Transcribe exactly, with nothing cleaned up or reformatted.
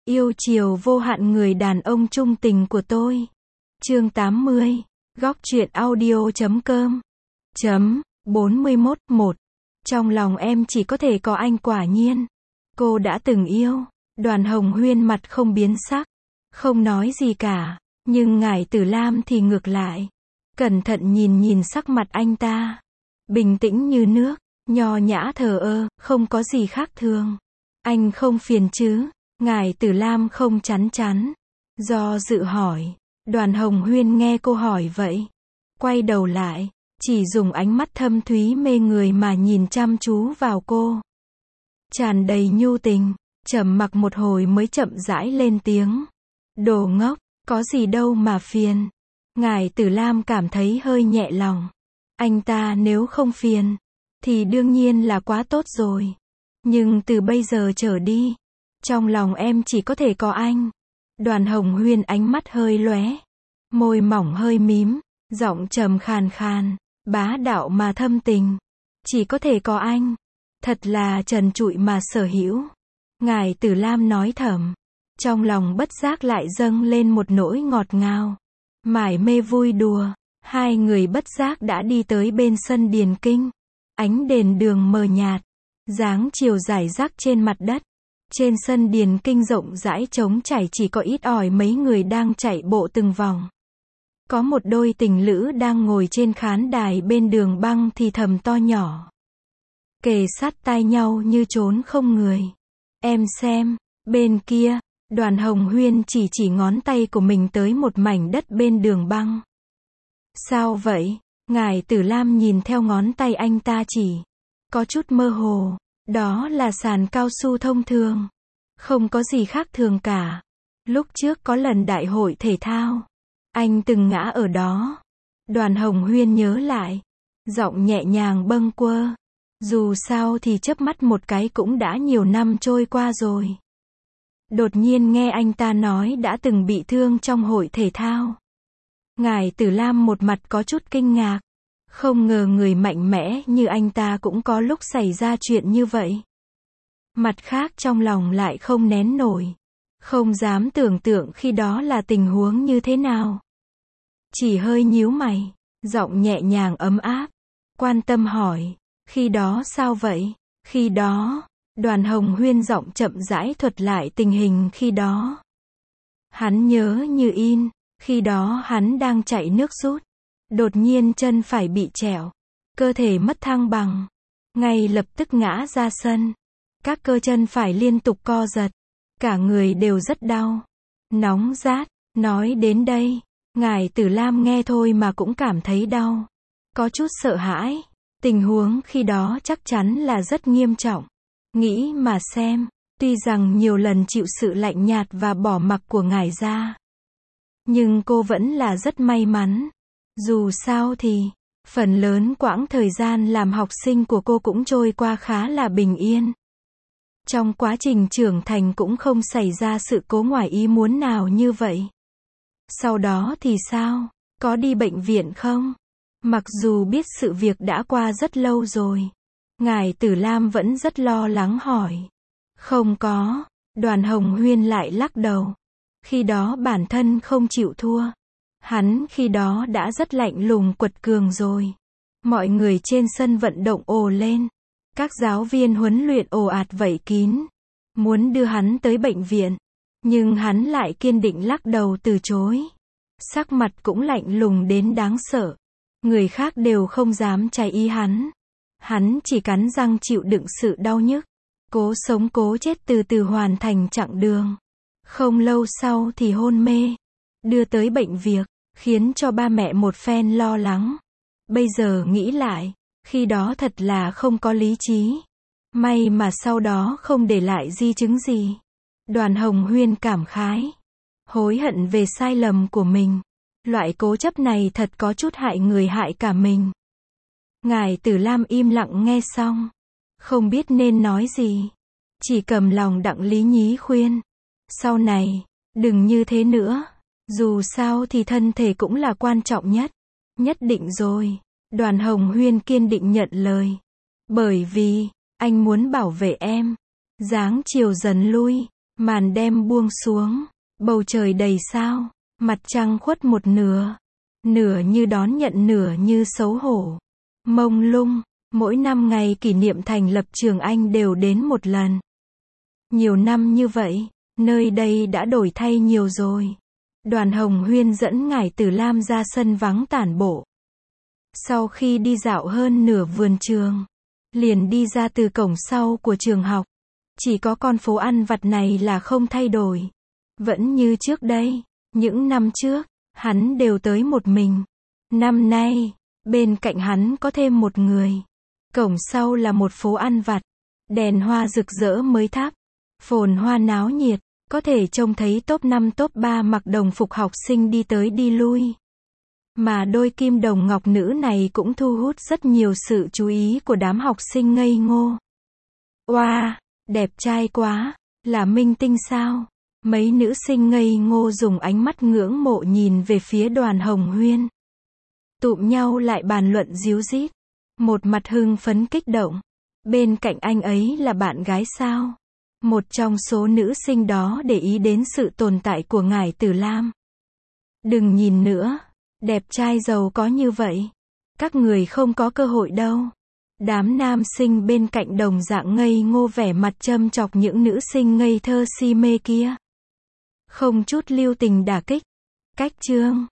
Yêu chiều vô hạn người đàn ông trung tình của tôi. Chương tám mươi. Góc truyện audio chấm com. Chấm. bốn mươi mốt. một. Trong lòng em chỉ có thể có anh, quả nhiên. Cô đã từng yêu. Đoàn Hồng Huyên mặt không biến sắc. Không nói gì cả. Nhưng Ngải Tử Lam thì ngược lại. Cẩn thận nhìn nhìn sắc mặt anh ta. Bình tĩnh như nước. Nho nhã thờ ơ, không có gì khác thường. Anh không phiền chứ? Ngải Tử Lam không chắn chắn. Do dự hỏi. Đoàn Hồng Huyên nghe cô hỏi vậy. Quay đầu lại. Chỉ dùng ánh mắt thâm thúy mê người mà nhìn chăm chú vào cô. Tràn đầy nhu tình. Trầm mặc một hồi mới chậm rãi lên tiếng. Đồ ngốc, có gì đâu mà phiền. Ngải Tử Lam cảm thấy hơi nhẹ lòng. Anh ta nếu không phiền, thì đương nhiên là quá tốt rồi. Nhưng từ bây giờ trở đi, trong lòng em chỉ có thể có anh. Đoàn Hồng Huyên ánh mắt hơi lóe, môi mỏng hơi mím, giọng trầm khàn khàn, bá đạo mà thâm tình. Chỉ có thể có anh. Thật là trần trụi mà sở hữu. Ngải Tử Lam nói thầm. Trong lòng bất giác lại dâng lên một nỗi ngọt ngào. Mải mê vui đùa. Hai người bất giác đã đi tới bên sân điền kinh. Ánh đèn đường mờ nhạt. Dáng chiều rải rác trên mặt đất. Trên sân điền kinh rộng rãi trống trải chỉ có ít ỏi mấy người đang chạy bộ từng vòng. Có một đôi tình lữ đang ngồi trên khán đài bên đường băng thì thầm to nhỏ. Kề sát tai nhau như trốn không người. Em xem, bên kia, Đoàn Hồng Huyên chỉ chỉ ngón tay của mình tới một mảnh đất bên đường băng. Sao vậy? Ngải Tử Lam nhìn theo ngón tay anh ta chỉ. Có chút mơ hồ. Đó là sàn cao su thông thường. Không có gì khác thường cả. Lúc trước có lần đại hội thể thao. Anh từng ngã ở đó. Đoàn Hồng Huyên nhớ lại. Giọng nhẹ nhàng bâng quơ. Dù sao thì chớp mắt một cái cũng đã nhiều năm trôi qua rồi. Đột nhiên nghe anh ta nói đã từng bị thương trong hội thể thao. Ngải Tử Lam một mặt có chút kinh ngạc. Không ngờ người mạnh mẽ như anh ta cũng có lúc xảy ra chuyện như vậy. Mặt khác trong lòng lại không nén nổi. Không dám tưởng tượng khi đó là tình huống như thế nào. Chỉ hơi nhíu mày. Giọng nhẹ nhàng ấm áp. Quan tâm hỏi. Khi đó sao vậy? Khi đó, Đoàn Hồng Huyên giọng chậm rãi thuật lại tình hình khi đó. Hắn nhớ như in. Khi đó hắn đang chạy nước rút. Đột nhiên chân phải bị trẹo. Cơ thể mất thăng bằng. Ngay lập tức ngã ra sân. Các cơ chân phải liên tục co giật. Cả người đều rất đau. Nóng rát. Nói đến đây, Ngải Tử Lam nghe thôi mà cũng cảm thấy đau. Có chút sợ hãi. Tình huống khi đó chắc chắn là rất nghiêm trọng. Nghĩ mà xem. Tuy rằng nhiều lần chịu sự lạnh nhạt và bỏ mặc của ngài ra. Nhưng cô vẫn là rất may mắn. Dù sao thì, phần lớn quãng thời gian làm học sinh của cô cũng trôi qua khá là bình yên. Trong quá trình trưởng thành cũng không xảy ra sự cố ngoài ý muốn nào như vậy. Sau đó thì sao? Có đi bệnh viện không? Mặc dù biết sự việc đã qua rất lâu rồi. Ngải Tử Lam vẫn rất lo lắng hỏi. Không có. Đoàn Hồng Huyên lại lắc đầu. Khi đó bản thân không chịu thua. Hắn khi đó đã rất lạnh lùng quật cường rồi. Mọi người trên sân vận động ồ lên. Các giáo viên huấn luyện ồ ạt vây kín. Muốn đưa hắn tới bệnh viện. Nhưng hắn lại kiên định lắc đầu từ chối. Sắc mặt cũng lạnh lùng đến đáng sợ. Người khác đều không dám trái ý hắn. Hắn chỉ cắn răng chịu đựng sự đau nhức. Cố sống cố chết từ từ hoàn thành chặng đường. Không lâu sau thì hôn mê. Đưa tới bệnh viện. Khiến cho ba mẹ một phen lo lắng. Bây giờ nghĩ lại. Khi đó thật là không có lý trí. May mà sau đó không để lại di chứng gì. Đoàn Hồng Huyên cảm khái. Hối hận về sai lầm của mình. Loại cố chấp này thật có chút hại người hại cả mình. Ngải Tử Lam im lặng nghe xong. Không biết nên nói gì. Chỉ cầm lòng Đặng Lý Nhí khuyên. Sau này, đừng như thế nữa. Dù sao thì thân thể cũng là quan trọng nhất. Nhất định rồi. Đoàn Hồng Huyên kiên định nhận lời. Bởi vì, anh muốn bảo vệ em. Dáng chiều dần lui. Màn đêm buông xuống, bầu trời đầy sao, mặt trăng khuất một nửa. Nửa như đón nhận nửa như xấu hổ. Mông lung, mỗi năm ngày kỷ niệm thành lập Trường Anh đều đến một lần. Nhiều năm như vậy, nơi đây đã đổi thay nhiều rồi. Đoàn Hồng Huyên dẫn Ngải Tử Lam ra sân vắng tản bộ. Sau khi đi dạo hơn nửa vườn trường, liền đi ra từ cổng sau của trường học. Chỉ có con phố ăn vặt này là không thay đổi. Vẫn như trước đây, những năm trước, hắn đều tới một mình. Năm nay, bên cạnh hắn có thêm một người. Cổng sau là một phố ăn vặt. Đèn hoa rực rỡ mới thắp. Phồn hoa náo nhiệt. Có thể trông thấy top năm top ba mặc đồng phục học sinh đi tới đi lui. Mà đôi kim đồng ngọc nữ này cũng thu hút rất nhiều sự chú ý của đám học sinh ngây ngô. Oa, wow, đẹp trai quá, là minh tinh sao? Mấy nữ sinh ngây ngô dùng ánh mắt ngưỡng mộ nhìn về phía Đoàn Hồng Huyên. Tụm nhau lại bàn luận díu dít. Một mặt hưng phấn kích động. Bên cạnh anh ấy là bạn gái sao? Một trong số nữ sinh đó để ý đến sự tồn tại của Ngải Tử Lam. Đừng nhìn nữa, đẹp trai giàu có như vậy. Các người không có cơ hội đâu. Đám nam sinh bên cạnh đồng dạng ngây ngô vẻ mặt châm chọc những nữ sinh ngây thơ si mê kia. Không chút lưu tình đả kích. Cách chương